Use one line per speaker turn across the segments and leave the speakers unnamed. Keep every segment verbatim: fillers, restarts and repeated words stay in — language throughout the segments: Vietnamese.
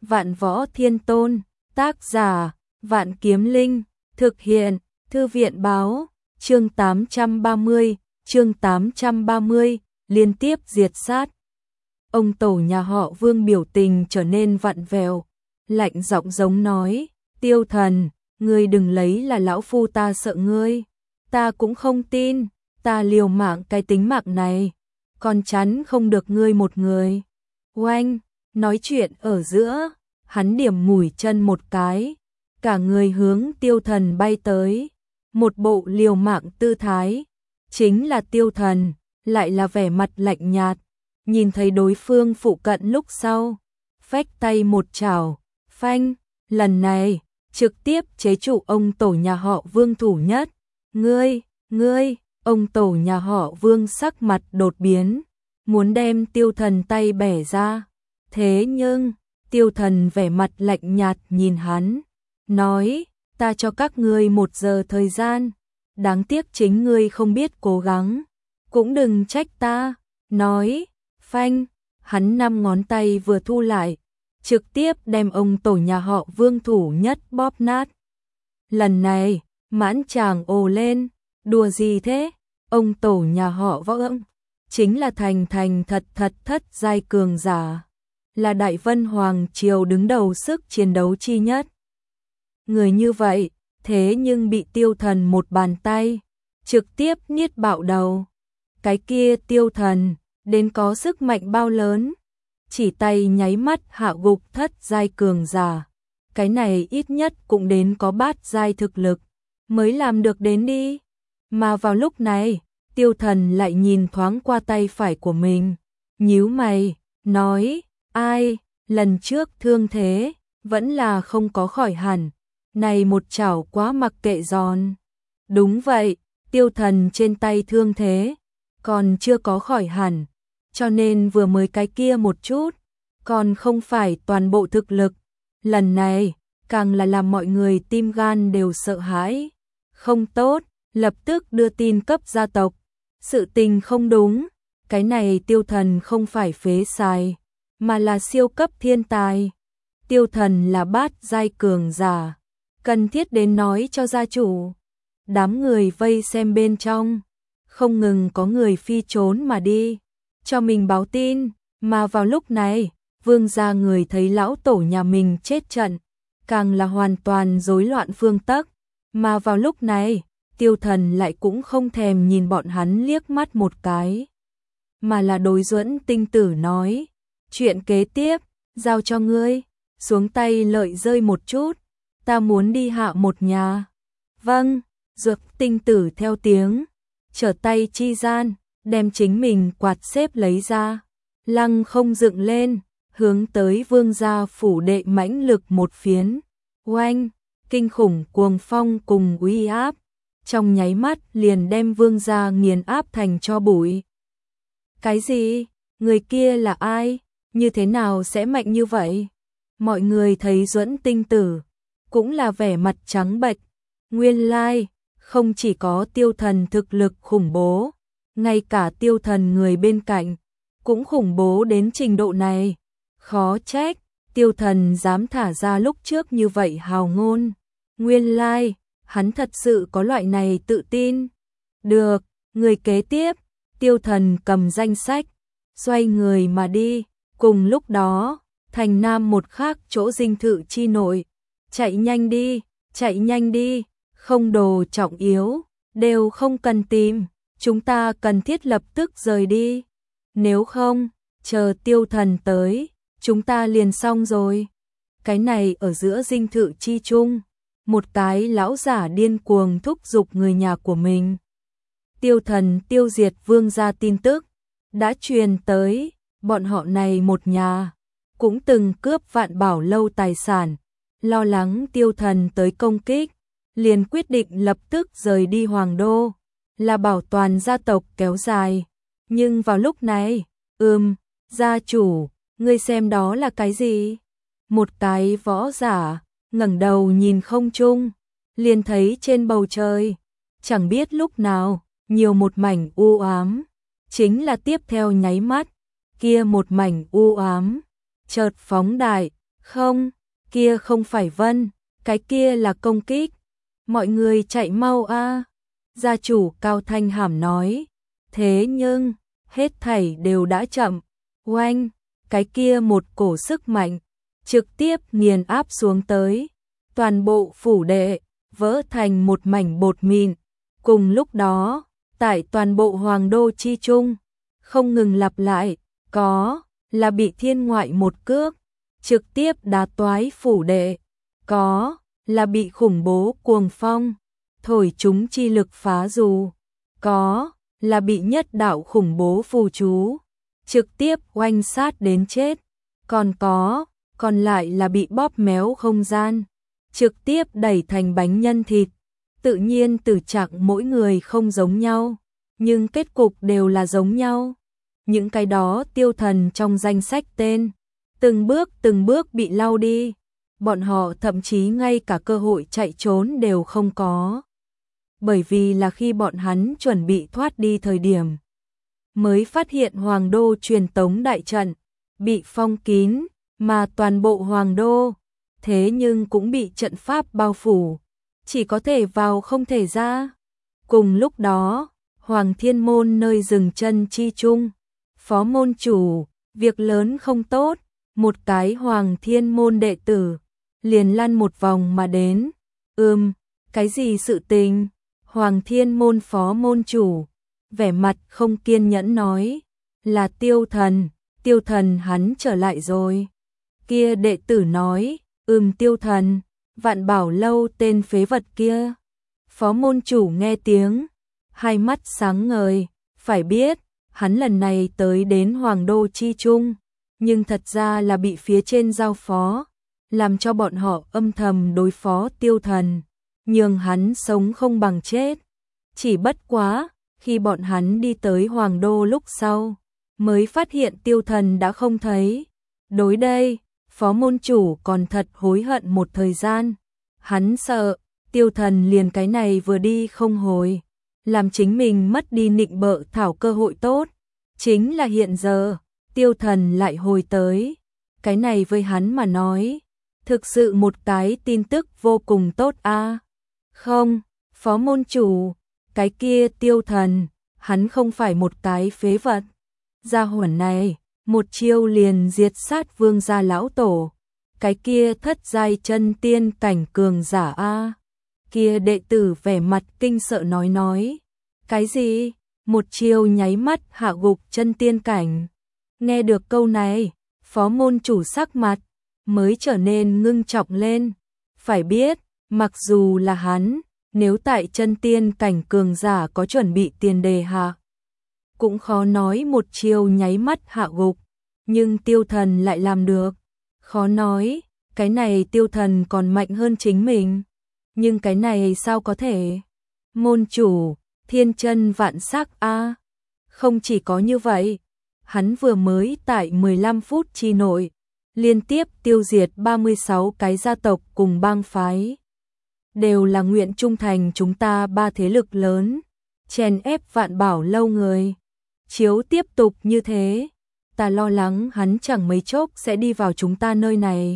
Vạn Võ Thiên Tôn, tác giả, Vạn Kiếm Linh, thực hiện, Thư viện báo, chương tám trăm ba mươi, chương tám trăm ba mươi, liên tiếp diệt sát. Ông tổ nhà họ Vương biểu tình trở nên vặn vẹo, lạnh giọng giống nói, Tiêu Thần, ngươi đừng lấy là lão phu ta sợ ngươi, ta cũng không tin, ta liều mạng cái tính mạng này, còn chắn không được ngươi một người. Oanh, nói chuyện ở giữa, hắn điểm mũi chân một cái, cả người hướng Tiêu Thần bay tới, một bộ liều mạng tư thái, chính là Tiêu Thần, lại là vẻ mặt lạnh nhạt, nhìn thấy đối phương phụ cận lúc sau, phách tay một chảo, phanh, lần này, trực tiếp chế trụ ông tổ nhà họ Vương thủ nhất, ngươi, ngươi, ông tổ nhà họ Vương sắc mặt đột biến, muốn đem Tiêu Thần tay bẻ ra, thế nhưng, Tiêu Thần vẻ mặt lạnh nhạt nhìn hắn, nói, ta cho các ngươi một giờ thời gian, đáng tiếc chính ngươi không biết cố gắng, cũng đừng trách ta, nói, phanh, hắn năm ngón tay vừa thu lại, trực tiếp đem ông tổ nhà họ Vương thủ nhất bóp nát. Lần này, mãn chàng ồ lên, đùa gì thế, ông tổ nhà họ Võ ưng, chính là thành thành thật thật thất giai cường giả, là Đại Vân Hoàng Triều đứng đầu sức chiến đấu chi nhất. Người như vậy, thế nhưng bị Tiêu Thần một bàn tay, trực tiếp niết bạo đầu. Cái kia Tiêu Thần, đến có sức mạnh bao lớn, chỉ tay nháy mắt hạ gục thất giai cường giả. Cái này ít nhất cũng đến có bát giai thực lực, mới làm được đến đi. Mà vào lúc này, Tiêu Thần lại nhìn thoáng qua tay phải của mình, nhíu mày, nói, ai, lần trước thương thế, vẫn là không có khỏi hẳn, này một chảo quá mặc kệ giòn. Đúng vậy, Tiêu Thần trên tay thương thế, còn chưa có khỏi hẳn, cho nên vừa mới cái kia một chút, còn không phải toàn bộ thực lực. Lần này, càng là làm mọi người tim gan đều sợ hãi. Không tốt, lập tức đưa tin cấp gia tộc. Sự tình không đúng, cái này Tiêu Thần không phải phế xài, mà là siêu cấp thiên tài. Tiêu Thần là bát giai cường giả, cần thiết đến nói cho gia chủ. Đám người vây xem bên trong, không ngừng có người phi trốn mà đi, cho mình báo tin, mà vào lúc này, Vương gia người thấy lão tổ nhà mình chết trận, càng là hoàn toàn rối loạn phương tắc, mà vào lúc này, Tiêu Thần lại cũng không thèm nhìn bọn hắn liếc mắt một cái, mà là đối Duẫn Tinh Tử nói, chuyện kế tiếp, giao cho ngươi, xuống tay lợi rơi một chút, ta muốn đi hạ một nhà. Vâng, Duẫn Tinh Tử theo tiếng, trở tay chi gian, đem chính mình quạt xếp lấy ra, lăng không dựng lên, hướng tới Vương gia phủ đệ mãnh lực một phiến, oanh, kinh khủng cuồng phong cùng uy áp, trong nháy mắt liền đem Vương gia nghiền áp thành tro bụi. Cái gì? Người kia là ai? Như thế nào sẽ mạnh như vậy? Mọi người thấy Duẫn Tinh Tử, cũng là vẻ mặt trắng bệch, nguyên lai, không chỉ có Tiêu Thần thực lực khủng bố, ngay cả Tiêu Thần người bên cạnh, cũng khủng bố đến trình độ này. Khó trách, Tiêu Thần dám thả ra lúc trước như vậy hào ngôn. Nguyên lai, hắn thật sự có loại này tự tin. Được, người kế tiếp, Tiêu Thần cầm danh sách, xoay người mà đi. Cùng lúc đó, thành nam một khác chỗ dinh thự chi nội. Chạy nhanh đi, chạy nhanh đi, không đồ trọng yếu, đều không cần tìm. Chúng ta cần thiết lập tức rời đi. Nếu không, chờ Tiêu Thần tới, chúng ta liền xong rồi. Cái này ở giữa dinh thự chi chung, một cái lão giả điên cuồng thúc giục người nhà của mình. Tiêu Thần tiêu diệt Vương gia tin tức đã truyền tới, bọn họ này một nhà cũng từng cướp Vạn Bảo lâu tài sản, lo lắng Tiêu Thần tới công kích, liền quyết định lập tức rời đi Hoàng đô, là bảo toàn gia tộc kéo dài. Nhưng vào lúc này, ừm, gia chủ, ngươi xem đó là cái gì? Một cái võ giả, ngẩng đầu nhìn không trung, liền thấy trên bầu trời, chẳng biết lúc nào, nhiều một mảnh u ám, chính là tiếp theo nháy mắt, kia một mảnh u ám, chợt phóng đại, Không, kia không phải vân, cái kia là công kích. Mọi người chạy mau a. Gia chủ Cao Thanh Hàm nói. Thế nhưng, hết thảy đều đã chậm. Oanh, cái kia một cổ sức mạnh, trực tiếp nghiền áp xuống tới. Toàn bộ phủ đệ, vỡ thành một mảnh bột mịn. Cùng lúc đó, tại toàn bộ hoàng đô chi trung, không ngừng lặp lại, có là bị thiên ngoại một cước, trực tiếp đá toái phủ đệ, có là bị khủng bố cuồng phong, thổi chúng chi lực phá dù, có là bị nhất đạo khủng bố phù chú, trực tiếp oanh sát đến chết, còn có, còn lại là bị bóp méo không gian, trực tiếp đẩy thành bánh nhân thịt. Tự nhiên tử trạng mỗi người không giống nhau, nhưng kết cục đều là giống nhau. Những cái đó tiêu thần trong danh sách tên, từng bước từng bước bị lau đi, bọn họ thậm chí ngay cả cơ hội chạy trốn đều không có. Bởi vì là khi bọn hắn chuẩn bị thoát đi thời điểm, mới phát hiện hoàng đô truyền tống đại trận, bị phong kín, mà toàn bộ hoàng đô, thế nhưng cũng bị trận pháp bao phủ. Chỉ có thể vào không thể ra. Cùng lúc đó, Hoàng Thiên Môn nơi dừng chân chi chung, phó môn chủ, việc lớn không tốt, một cái Hoàng Thiên Môn đệ tử, liền lăn một vòng mà đến. Ừm, cái gì sự tình? Hoàng Thiên Môn phó môn chủ, vẻ mặt không kiên nhẫn nói, là Tiêu Thần, Tiêu Thần hắn trở lại rồi. Kia đệ tử nói, ừm Tiêu Thần. Vạn Bảo Lâu tên phế vật kia. Phó môn chủ nghe tiếng, hai mắt sáng ngời, phải biết, hắn lần này tới đến Hoàng Đô Chi Trung, nhưng thật ra là bị phía trên giao phó, làm cho bọn họ âm thầm đối phó Tiêu Thần, nhường hắn sống không bằng chết. Chỉ bất quá, khi bọn hắn đi tới Hoàng Đô lúc sau, mới phát hiện Tiêu Thần đã không thấy. Đối đây, phó môn chủ còn thật hối hận một thời gian. Hắn sợ, Tiêu Thần liền cái này vừa đi không hồi, làm chính mình mất đi nịnh bợ thảo cơ hội tốt. Chính là hiện giờ, Tiêu Thần lại hồi tới. Cái này với hắn mà nói, thực sự một cái tin tức vô cùng tốt a. À? Không, phó môn chủ, cái kia Tiêu Thần, hắn không phải một cái phế vật. Gia hỏa này, một chiêu liền diệt sát vương gia lão tổ. Cái kia thất giai chân tiên cảnh cường giả a. Kia đệ tử vẻ mặt kinh sợ nói nói. Cái gì? Một chiêu nháy mắt hạ gục chân tiên cảnh. Nghe được câu này, phó môn chủ sắc mặt mới trở nên ngưng trọng lên. Phải biết, mặc dù là hắn, nếu tại chân tiên cảnh cường giả có chuẩn bị tiền đề hạ, cũng khó nói một chiêu nháy mắt hạ gục. Nhưng Tiêu Thần lại làm được. Khó nói, cái này Tiêu Thần còn mạnh hơn chính mình. Nhưng cái này sao có thể? Môn chủ, thiên chân vạn sắc a. Không chỉ có như vậy, hắn vừa mới tại mười lăm phút chi nội, liên tiếp tiêu diệt ba mươi sáu cái gia tộc cùng bang phái. Đều là nguyện trung thành chúng ta ba thế lực lớn, chèn ép Vạn Bảo Lâu người. Chiếu tiếp tục như thế, ta lo lắng hắn chẳng mấy chốc sẽ đi vào chúng ta nơi này.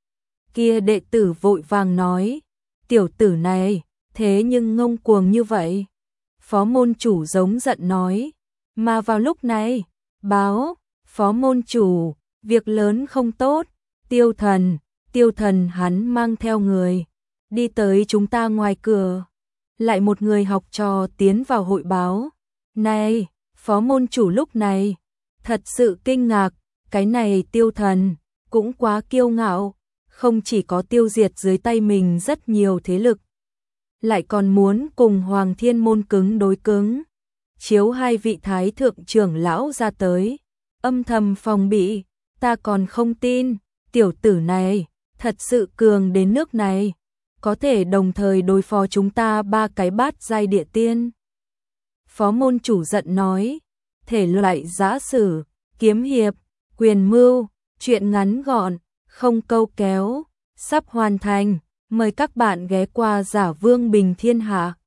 Kia đệ tử vội vàng nói, tiểu tử này, thế nhưng ngông cuồng như vậy. Phó môn chủ giống giận nói, mà vào lúc này, báo, phó môn chủ, việc lớn không tốt, Tiêu Thần, Tiêu Thần hắn mang theo người, đi tới chúng ta ngoài cửa. Lại một người học trò tiến vào hội báo. Này, phó môn chủ lúc này, thật sự kinh ngạc, cái này Tiêu Thần, cũng quá kiêu ngạo, không chỉ có tiêu diệt dưới tay mình rất nhiều thế lực, lại còn muốn cùng Hoàng Thiên Môn cứng đối cứng. Chiếu hai vị thái thượng trưởng lão ra tới, âm thầm phòng bị, ta còn không tin, tiểu tử này, thật sự cường đến nước này, có thể đồng thời đối phó chúng ta ba cái bát giai địa tiên. Phó môn chủ giận nói, thể loại giã sử, kiếm hiệp, quyền mưu, chuyện ngắn gọn, không câu kéo, sắp hoàn thành, mời các bạn ghé qua Giả Vương Bình Thiên Hạ.